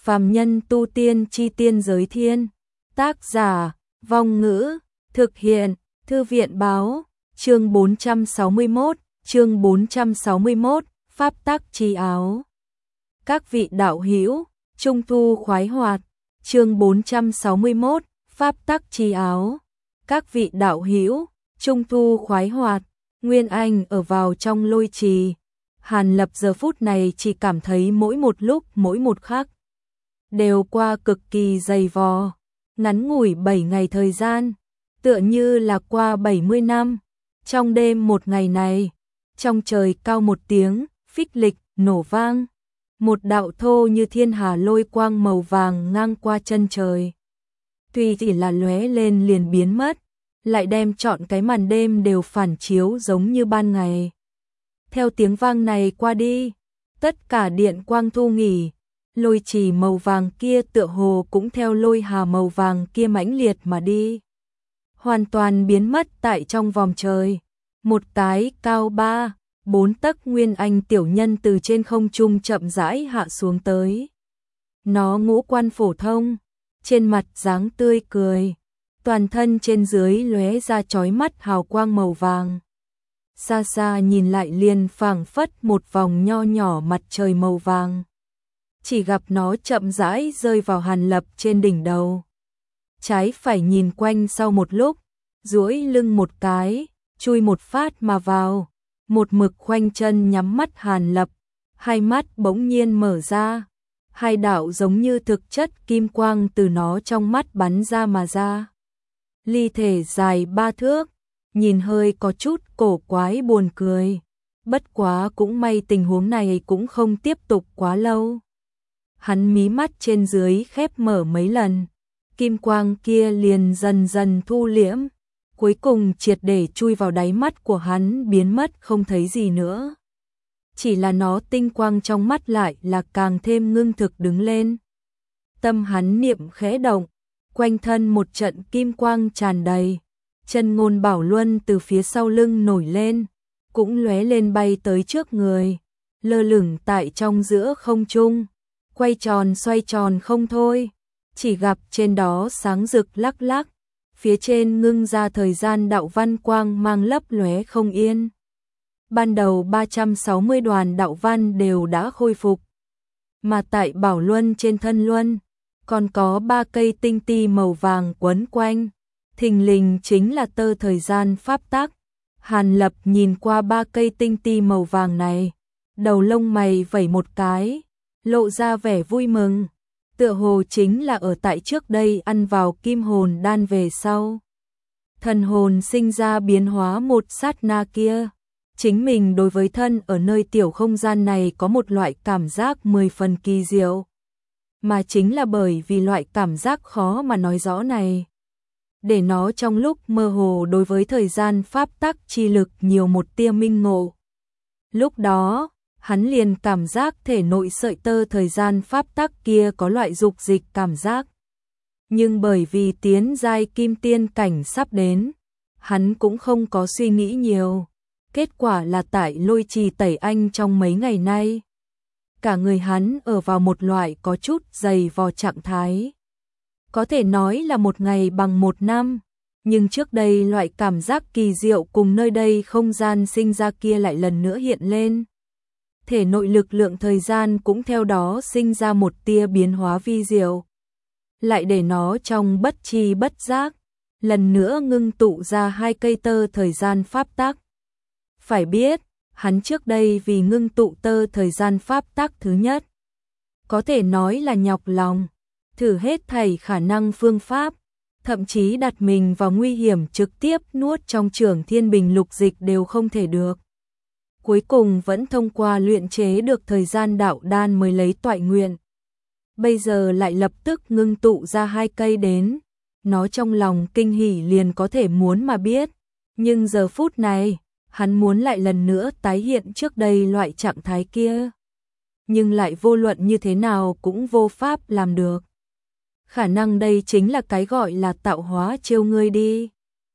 Phàm nhân tu tiên chi tiên giới thiên. Tác giả, Vong Ngữ, thực hiện, Thư viện báo, chương 461, Pháp tắc chi áo. Các vị đạo hữu, Trung thu khoái hoạt, chương 461, Pháp tắc chi áo. Các vị đạo hữu, Trung thu khoái hoạt, Nguyên Anh ở vào trong lôi trì. Hàn Lập giờ phút này chỉ cảm thấy mỗi một lúc mỗi một khắc đều qua cực kỳ dày vò, ngắn ngủi 7 ngày thời gian, tựa như là qua 70 năm. Trong đêm một ngày này, trong trời cao một tiếng, phích lịch, nổ vang. Một đạo thô như thiên hà lôi quang màu vàng ngang qua chân trời. Tuy chỉ là lóe lên liền biến mất, lại đem trọn cái màn đêm đều phản chiếu giống như ban ngày. Theo tiếng vang này qua đi, tất cả điện quang thu nghỉ, lôi trì màu vàng kia tựa hồ cũng theo lôi hà màu vàng kia mãnh liệt mà đi. Hoàn toàn biến mất tại trong vòng trời. Một cái cao 3-4 tấc Nguyên Anh tiểu nhân từ trên không trung chậm rãi hạ xuống tới. Nó ngũ quan phổ thông, trên mặt dáng tươi cười, toàn thân trên dưới lóe ra chói mắt hào quang màu vàng. Xa xa nhìn lại liền phảng phất một vòng nho nhỏ mặt trời màu vàng. Chỉ gặp nó chậm rãi rơi vào Hàn Lập trên đỉnh đầu. Trái phải nhìn quanh sau một lúc, duỗi lưng một cái, chui một phát mà vào, một mực khoanh chân nhắm mắt Hàn Lập, hai mắt bỗng nhiên mở ra, hai đạo giống như thực chất kim quang từ nó trong mắt bắn ra mà ra. Ly thể dài 3 thước, nhìn hơi có chút cổ quái buồn cười, bất quá cũng may tình huống này cũng không tiếp tục quá lâu. Hắn mí mắt trên dưới khép mở mấy lần, kim quang kia liền dần dần thu liễm, cuối cùng triệt để chui vào đáy mắt của hắn biến mất không thấy gì nữa. Chỉ là nó tinh quang trong mắt lại là càng thêm ngưng thực đứng lên. Tâm hắn niệm khẽ động, quanh thân một trận kim quang tràn đầy, chân ngôn bảo luân từ phía sau lưng nổi lên, cũng lóe lên bay tới trước người, lơ lửng tại trong giữa không trung, quay tròn xoay tròn không thôi, chỉ gặp trên đó sáng rực lắc lắc, phía trên ngưng ra thời gian đạo văn quang mang lấp lóe không yên. Ban đầu 360 đoàn đạo văn đều đã khôi phục, mà tại bảo luân trên thân luân, còn có 3 cây tinh ti màu vàng quấn quanh, thình lình chính là tơ thời gian pháp tắc. Hàn Lập nhìn qua 3 cây tinh ti màu vàng này, đầu lông mày vẩy một cái, lộ ra vẻ vui mừng, tựa hồ chính là ở tại trước đây ăn vào kim hồn đan về sau. Thần hồn sinh ra biến hóa một sát na kia, chính mình đối với thân ở nơi tiểu không gian này có một loại cảm giác 10 phần kỳ diệu. Mà chính là bởi vì loại cảm giác khó mà nói rõ này, để nó trong lúc mơ hồ đối với thời gian pháp tắc chi lực nhiều một tia minh ngộ. Lúc đó, hắn liền cảm giác thể nội sợi tơ thời gian pháp tắc kia có loại dục dịch cảm giác. Nhưng bởi vì tiến giai kim tiên cảnh sắp đến, hắn cũng không có suy nghĩ nhiều. Kết quả là tại lôi trì tẩy anh trong mấy ngày nay, cả người hắn ở vào một loại có chút dày vò trạng thái. Có thể nói là một ngày bằng một năm, nhưng trước đây loại cảm giác kỳ diệu cùng nơi đây không gian sinh ra kia lại lần nữa hiện lên. Thể nội lực lượng thời gian cũng theo đó sinh ra một tia biến hóa vi diệu, lại để nó trong bất tri bất giác, lần nữa ngưng tụ ra 2 cây tơ thời gian pháp tắc. Phải biết, hắn trước đây vì ngưng tụ tơ thời gian pháp tắc thứ nhất, có thể nói là nhọc lòng, thử hết thảy khả năng phương pháp, thậm chí đặt mình vào nguy hiểm trực tiếp nuốt trong Trường Thiên Bình lục dịch đều không thể được. Cuối cùng vẫn thông qua luyện chế được thời gian đạo đan mới lấy toại nguyện. Bây giờ lại lập tức ngưng tụ ra 2 cây đến, nó trong lòng kinh hỉ liền có thể muốn mà biết. Nhưng giờ phút này, hắn muốn lại lần nữa tái hiện trước đây loại trạng thái kia. Nhưng lại vô luận như thế nào cũng vô pháp làm được. Khả năng đây chính là cái gọi là tạo hóa trêu ngươi đi.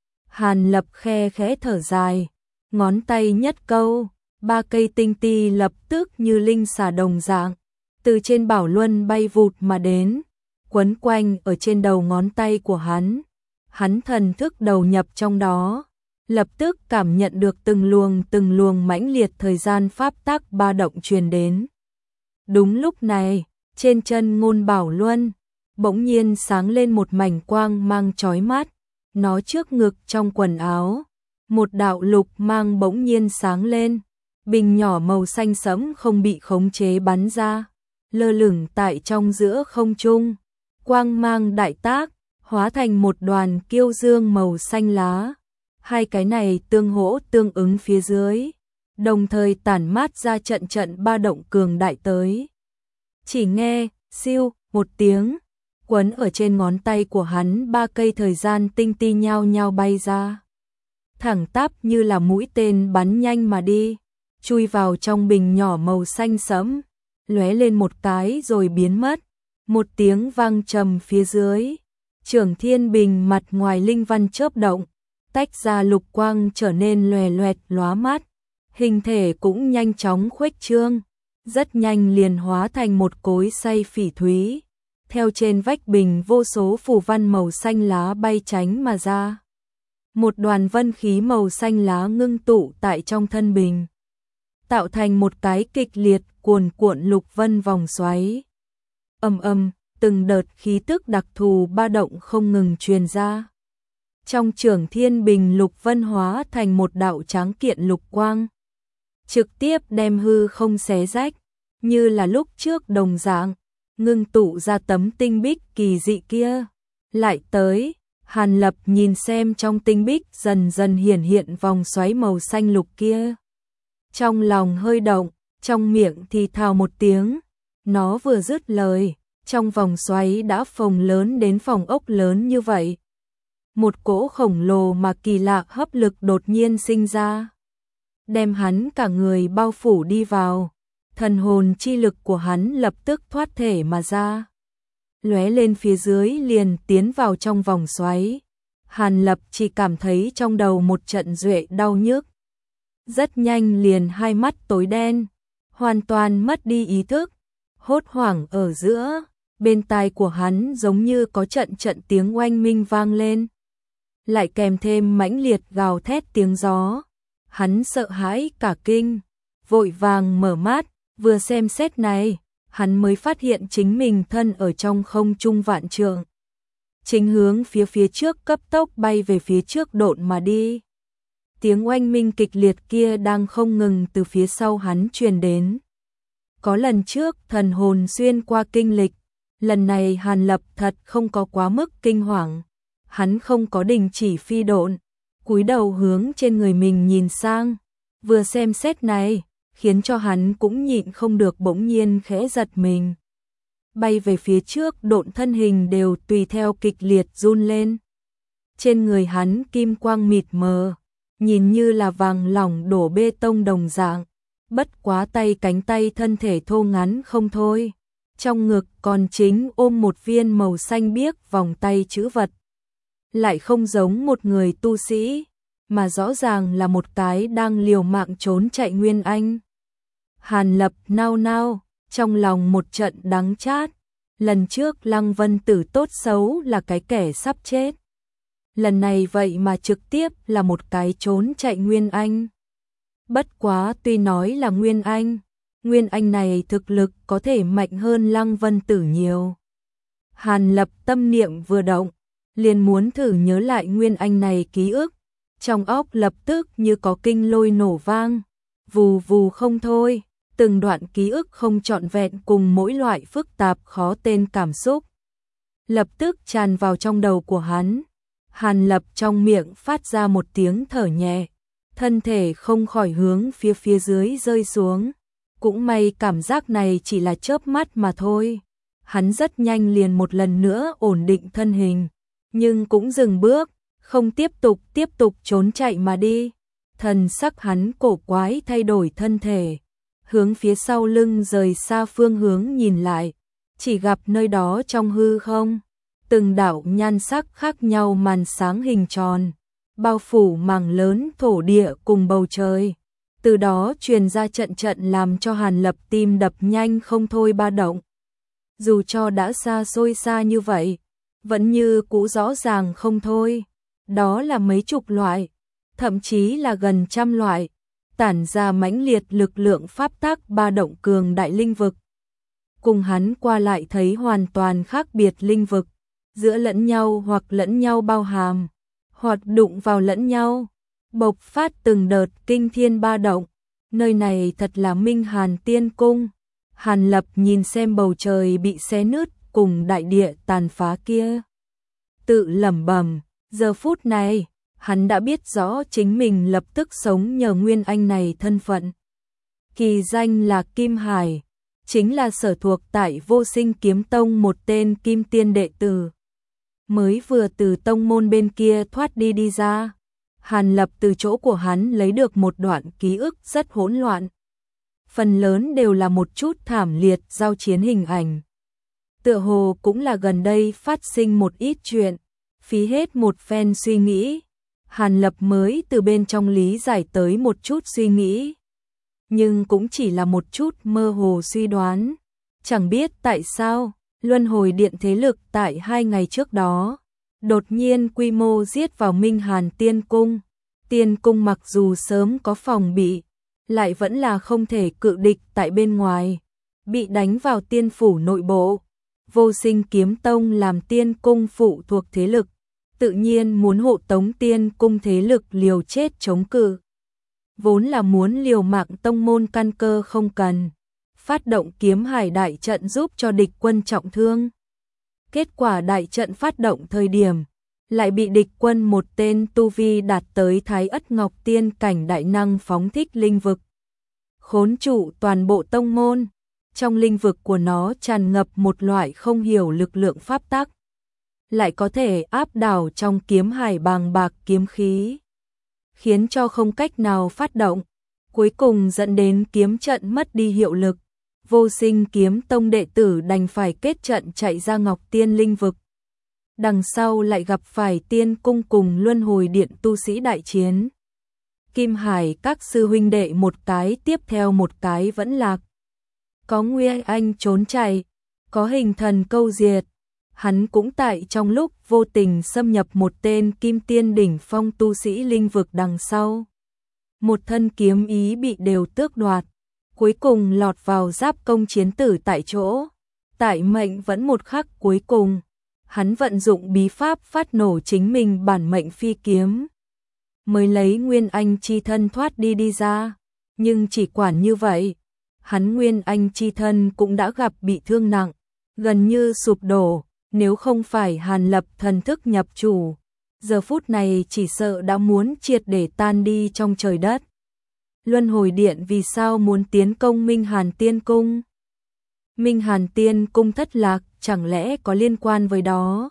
Hàn Lập khe khẽ thở dài, ngón tay nhất câu, 3 cây tinh ti lập tức như linh xà đồng dạng, từ trên bảo luân bay vụt mà đến, quấn quanh ở trên đầu ngón tay của hắn. Hắn thần thức đầu nhập trong đó, lập tức cảm nhận được từng luồng mãnh liệt thời gian pháp tắc ba động truyền đến. Đúng lúc này, trên chân Ngôn Bảo Luân bỗng nhiên sáng lên một mảnh quang mang chói mắt, nó trước ngực trong quần áo, một đạo lục mang bỗng nhiên sáng lên, bình nhỏ màu xanh sẫm không bị khống chế bắn ra, lơ lửng tại trong giữa không trung, quang mang đại tác, hóa thành một đoàn kiêu dương màu xanh lá. Hai cái này tương hỗ tương ứng phía dưới, đồng thời tản mát ra trận ba động cường đại tới. Chỉ nghe, siêu, một tiếng, quấn ở trên ngón tay của hắn ba cây thời gian tinh ti nhao nhao bay ra. Thẳng tắp như là mũi tên bắn nhanh mà đi, chui vào trong bình nhỏ màu xanh sẫm, lóe lên một cái rồi biến mất. Một tiếng vang trầm phía dưới, Trưởng Thiên Bình mặt ngoài linh văn chớp động, tách ra lục quang trở nên loè loẹt lóa mắt, hình thể cũng nhanh chóng khuếch trương, rất nhanh liền hóa thành một cối xay phỉ thúy. Theo trên vách bình vô số phù văn màu xanh lá bay tránh mà ra. Một đoàn vân khí màu xanh lá ngưng tụ tại trong thân bình, tạo thành một cái kịch liệt cuồn cuộn lục vân vòng xoáy. Ầm ầm, từng đợt khí tức đặc thù ba động không ngừng truyền ra. Trong Trưởng Thiên Bình lục vân hóa thành một đạo tráng kiện lục quang, trực tiếp đem hư không xé rách, như là lúc trước đồng dạng, ngưng tụ ra tấm tinh bích kỳ dị kia. Lại tới, Hàn Lập nhìn xem trong tinh bích dần dần hiển hiện vòng xoáy màu xanh lục kia. Trong lòng hơi động, trong miệng thì thào một tiếng, nó vừa dứt lời, trong vòng xoáy đã phồng lớn đến phòng ốc lớn như vậy. Một cỗ khổng lồ mà kỳ lạ hấp lực đột nhiên sinh ra, đem hắn cả người bao phủ đi vào. Thần hồn chi lực của hắn lập tức thoát thể mà ra, lóe lên phía dưới liền tiến vào trong vòng xoáy. Hàn Lập chỉ cảm thấy trong đầu một trận duệ đau nhức, rất nhanh liền hai mắt tối đen, hoàn toàn mất đi ý thức. Hốt hoảng ở giữa, bên tai của hắn giống như có trận tiếng oanh minh vang lên, lại kèm thêm mãnh liệt gào thét tiếng gió. Hắn sợ hãi cả kinh, vội vàng mở mắt, vừa xem xét này, hắn mới phát hiện chính mình thân ở trong không trung vạn trượng, chính hướng phía trước cấp tốc bay về phía trước độn mà đi. Tiếng oanh minh kịch liệt kia đang không ngừng từ phía sau hắn truyền đến. Có lần trước thần hồn xuyên qua kinh lịch, lần này Hàn Lập thật không có quá mức kinh hoàng, hắn không có đình chỉ phi độn, cúi đầu hướng trên người mình nhìn sang, vừa xem xét này, khiến cho hắn cũng nhịn không được bỗng nhiên khẽ giật mình. Bay về phía trước độn thân hình đều tùy theo kịch liệt run lên. Trên người hắn kim quang mịt mờ, nhìn như là vàng lỏng đổ bê tông đồng dạng, bất quá tay cánh tay thân thể thô ngắn không thôi. Trong ngực còn chính ôm một viên màu xanh biếc vòng tay chữ vật. Lại không giống một người tu sĩ, mà rõ ràng là một cái đang liều mạng trốn chạy Nguyên Anh. Hàn Lập nao nao, trong lòng một trận đắng chát. Lần trước Lăng Vân Tử tốt xấu là cái kẻ sắp chết, lần này vậy mà trực tiếp là một cái trốn chạy Nguyên Anh. Bất quá tuy nói là Nguyên Anh này thực lực có thể mạnh hơn Lăng Vân Tử nhiều. Hàn Lập tâm niệm vừa động, liền muốn thử nhớ lại Nguyên Anh này ký ức, trong óc lập tức như có kinh lôi nổ vang, vù vù không thôi, từng đoạn ký ức không trọn vẹn cùng mỗi loại phức tạp khó tên cảm xúc lập tức tràn vào trong đầu của hắn. Hàn Lập trong miệng phát ra một tiếng thở nhẹ, thân thể không khỏi hướng phía dưới rơi xuống. Cũng may cảm giác này chỉ là chớp mắt mà thôi. Hắn rất nhanh liền một lần nữa ổn định thân hình, nhưng cũng dừng bước, không tiếp tục trốn chạy mà đi. Thần sắc hắn cổ quái thay đổi thân thể, hướng phía sau lưng rời xa phương hướng nhìn lại, chỉ gặp nơi đó trong hư không, từng đạo nhan sắc khác nhau màn sáng hình tròn, bao phủ mảng lớn thổ địa cùng bầu trời. Từ đó truyền ra trận trận làm cho Hàn Lập tim đập nhanh không thôi ba động. Dù cho đã xa xôi xa như vậy, vẫn như cũ rõ ràng không thôi. Đó là mấy chục loại, thậm chí là gần trăm loại, tản ra mãnh liệt lực lượng pháp tắc ba động cường đại linh vực. Cùng hắn qua lại thấy hoàn toàn khác biệt linh vực, giữa lẫn nhau hoặc lẫn nhau bao hàm, hoặc đụng vào lẫn nhau, bộc phát từng đợt kinh thiên ba động. Nơi này thật là Minh Hàn Tiên Cung. Hàn Lập nhìn xem bầu trời bị xé nứt cùng đại địa tàn phá kia, tự lẩm bẩm, giờ phút này, hắn đã biết rõ chính mình lập tức sống nhờ Nguyên Anh này thân phận. Kỳ danh là Kim Hải, chính là sở thuộc tại Vô Sinh Kiếm Tông một tên kim tiên đệ tử. Mới vừa từ tông môn bên kia thoát đi ra, Hàn Lập từ chỗ của hắn lấy được một đoạn ký ức rất hỗn loạn. Phần lớn đều là một chút thảm liệt giao chiến hình ảnh. Tựa hồ cũng là gần đây phát sinh một ít chuyện, phí hết một phen suy nghĩ. Hàn Lập mới từ bên trong lý giải tới một chút suy nghĩ. Nhưng cũng chỉ là một chút mơ hồ suy đoán. Chẳng biết tại sao, Luân Hồi Điện thế lực tại 2 ngày trước đó, đột nhiên quy mô giết vào Minh Hàn Tiên Cung. Tiên Cung mặc dù sớm có phòng bị, lại vẫn là không thể cự địch tại bên ngoài, bị đánh vào tiên phủ nội bộ. Vô Sinh Kiếm Tông làm Tiên Cung phụ thuộc thế lực, tự nhiên muốn hộ tống Tiên Cung thế lực liều chết chống cự. Vốn là muốn liều mạng tông môn căn cơ không cần, phát động Kiếm Hải đại trận giúp cho địch quân trọng thương. Kết quả đại trận phát động thời điểm, lại bị địch quân một tên tu vi đạt tới Thái Ất Ngọc Tiên cảnh đại năng phóng thích linh vực, khốn trụ toàn bộ tông môn. Trong linh vực của nó tràn ngập một loại không hiểu lực lượng pháp tắc, lại có thể áp đảo trong kiếm hải bàng bạc kiếm khí, khiến cho không cách nào phát động, cuối cùng dẫn đến kiếm trận mất đi hiệu lực. Vô Sinh Kiếm Tông đệ tử đành phải kết trận chạy ra Ngọc Tiên linh vực. Đằng sau lại gặp phải Tiên Cung cùng Luân Hồi Điện tu sĩ đại chiến. Kim Hải các sư huynh đệ một cái tiếp theo một cái vẫn lạc. Có Nguyên Anh trốn chạy, có hình thần câu diệt. Hắn cũng tại trong lúc vô tình xâm nhập một tên kim tiên đỉnh phong tu sĩ linh vực đằng sau. Một thân kiếm ý bị đều tước đoạt, cuối cùng lọt vào giáp công chiến tử tại chỗ. Tại mệnh vẫn một khắc cuối cùng, hắn vận dụng bí pháp phát nổ chính mình bản mệnh phi kiếm, mới lấy Nguyên Anh chi thân thoát đi ra. Nhưng chỉ quản như vậy, hắn Nguyên Anh chi thân cũng đã gặp bị thương nặng, gần như sụp đổ. Nếu không phải Hàn Lập thần thức nhập chủ, giờ phút này chỉ sợ đã muốn triệt để tan đi trong trời đất. Luân Hồi Điện vì sao muốn tiến công Minh Hàn Tiên Cung? Minh Hàn Tiên Cung thất lạc, chẳng lẽ có liên quan với đó?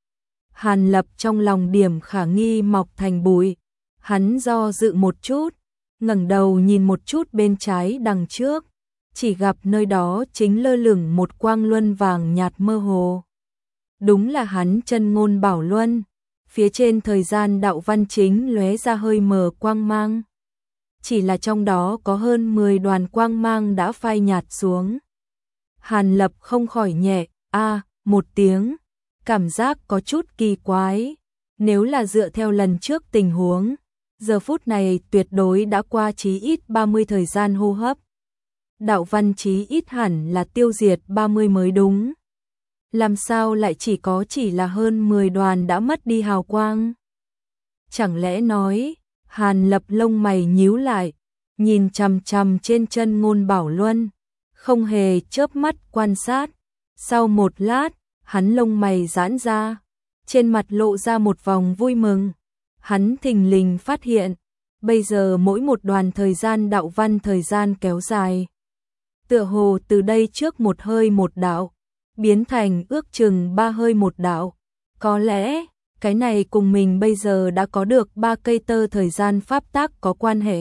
Hàn Lập trong lòng điểm khả nghi mọc thành bụi. Hắn do dự một chút, ngẩng đầu nhìn một chút bên trái đằng trước, chỉ gặp nơi đó chính lơ lửng một quang luân vàng nhạt mơ hồ. Đúng là hắn Chân Ngôn Bảo Luân, phía trên thời gian đạo văn chính lóe ra hơi mờ quang mang. Chỉ là trong đó có hơn 10 đoàn quang mang đã phai nhạt xuống. Hàn Lập không khỏi nhẹ một tiếng, cảm giác có chút kỳ quái. Nếu là dựa theo lần trước tình huống, giờ phút này tuyệt đối đã qua chí ít 30 thời gian hô hấp. Đạo văn chí ít hẳn là tiêu diệt 30 mới đúng. Làm sao lại chỉ là hơn 10 đoàn đã mất đi hào quang? Chẳng lẽ nói, Hàn Lập lông mày nhíu lại, nhìn chằm chằm trên Chân Ngôn Bảo Luân, không hề chớp mắt quan sát. Sau một lát, hắn lông mày giãn ra, trên mặt lộ ra một vòng vui mừng. Hắn thình lình phát hiện, bây giờ mỗi một đoàn thời gian đạo văn thời gian kéo dài, tựa hồ từ đây trước một hơi một đạo, biến thành ước chừng 3 hơi một đạo. Có lẽ, cái này cùng mình bây giờ đã có được 3 cây tơ thời gian pháp tắc có quan hệ.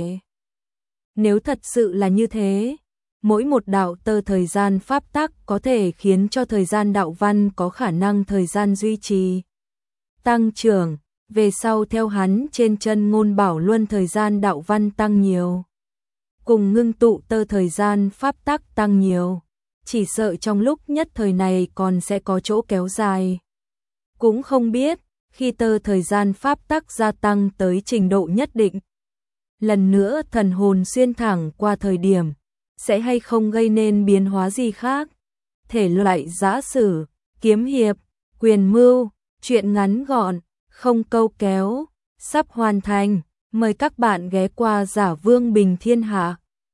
Nếu thật sự là như thế, mỗi một đạo tơ thời gian pháp tắc có thể khiến cho thời gian đạo văn có khả năng thời gian duy trì, tăng trưởng, về sau theo hắn trên Chân Ngôn Bảo Luân thời gian đạo văn tăng nhiều. cùng ngưng tụ tơ thời gian pháp tắc tăng nhiều. Chỉ sợ trong lúc nhất thời này còn sẽ có chỗ kéo dài. Cũng không biết, khi tơ thời gian pháp tắc gia tăng tới trình độ nhất định, lần nữa thần hồn xuyên thẳng qua thời điểm, sẽ hay không gây nên biến hóa gì khác. Thể loại giã sử, kiếm hiệp, quyền mưu, truyện ngắn gọn, không câu kéo, sắp hoàn thành. Mời các bạn ghé qua Giả Vương Bình Thiên Hạ.